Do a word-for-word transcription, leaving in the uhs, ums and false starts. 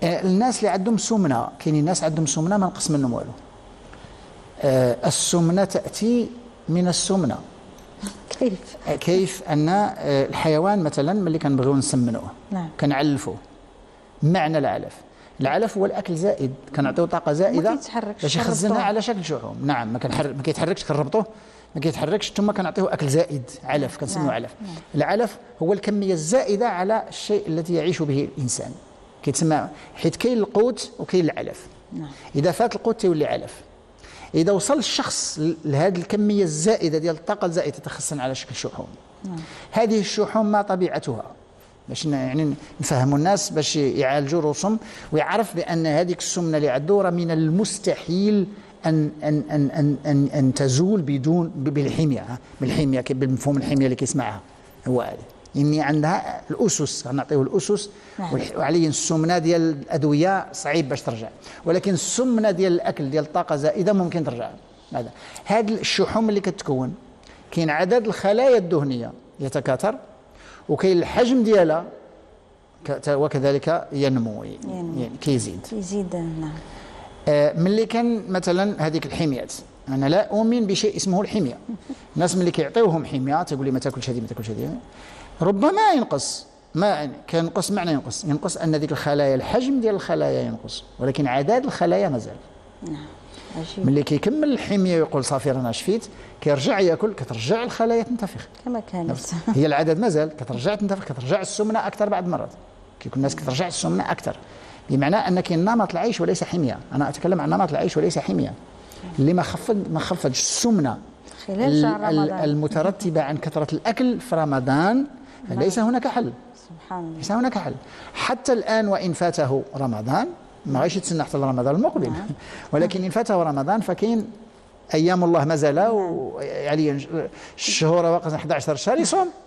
الناس اللي عندهم سمنه، كاينين ناس عندهم سمنه ما نقص منهم والو. آه السمنه تاتي من السمنه. كيف؟ كيف ان الحيوان مثلا ملي كنبغيو نسمنوه نعم كنعلفوه. معنى العلف، العلف هو الاكل زائد، كنعطيو طاقه زائده باش يخزنها على شكل شحوم. نعم ما كنحرك ما كيتحركش، كنربطوه ما كيتحركش ثم كنعطيوه اكل زائد، علف كنسميوه نعم. علف. نعم. العلف هو الكميه الزائده على الشيء الذي يعيش به الانسان، كيتسمى حيت كاين القوت وكاين العلف. نعم. اذا فات القوت تيولي علف. اذا وصل الشخص لهذه الكميه الزائده ديال الطاقه الزائده تتخزن على شكل شحوم. نعم. هذه الشحوم ما طبيعتها؟ باش يعني نفهموا الناس باش يعالجوا رؤوسهم ويعرف بان هذيك السمنه اللي عنده راه من المستحيل ان ان ان ان ان, أن تزول بدون بالحميه، بالحميه بالمفهوم الحميه اللي كيسمعها هو هذا. اني عندها الاسس، غنعطيوه الاسس. نعم. وعليه السمنه ديال الادويه صعيب باش ترجع، ولكن السمنه ديال الاكل ديال الطاقه زائده ممكن ترجع. هذا هذه الشحوم اللي كتكون كاين عدد الخلايا الدهنيه يتكاثر، وكاين الحجم ديالها وكذلك ينمو يعني كيزيد كيزيد. نعم. آه ملي كان مثلا هذيك الحميات، انا لا اؤمن بشيء اسمه الحميه. الناس ملي كيعطيوهم حميه تقول لي ما تاكلش هذه ما تاكلش هذه، ربما ينقص، ما كينقص معنى ينقص ينقص ان ذيك الخلايا الحجم ديال الخلايا ينقص، ولكن عدد الخلايا مازال. نعم. عجيب. ملي كيكمل الحميه ويقول صافي رانا شفيت، كيرجع ياكل كترجع الخلايا تنتفخ كما كانت. هي العدد مازال كترجع تنتفخ، كترجع السمنه اكثر بعض المرات. كيكون الناس كترجع السمنه اكثر، بمعنى ان كاين نمط العيش وليس حميه. انا اتكلم عن نمط العيش وليس حميه. اللي ما خفض ما خفضش السمنه خلال شهر رمضان المترتبه عن كثره الاكل في رمضان ليس هناك حل. سبحان الله. ليس هناك حل حتى الان، وان فاته رمضان ما غايش يتسنى حتى رمضان المقبل. ولكن ان فاته رمضان فكاين ايام الله ما زال، ويعني الشهور واقع احد عشر شهر يصوم.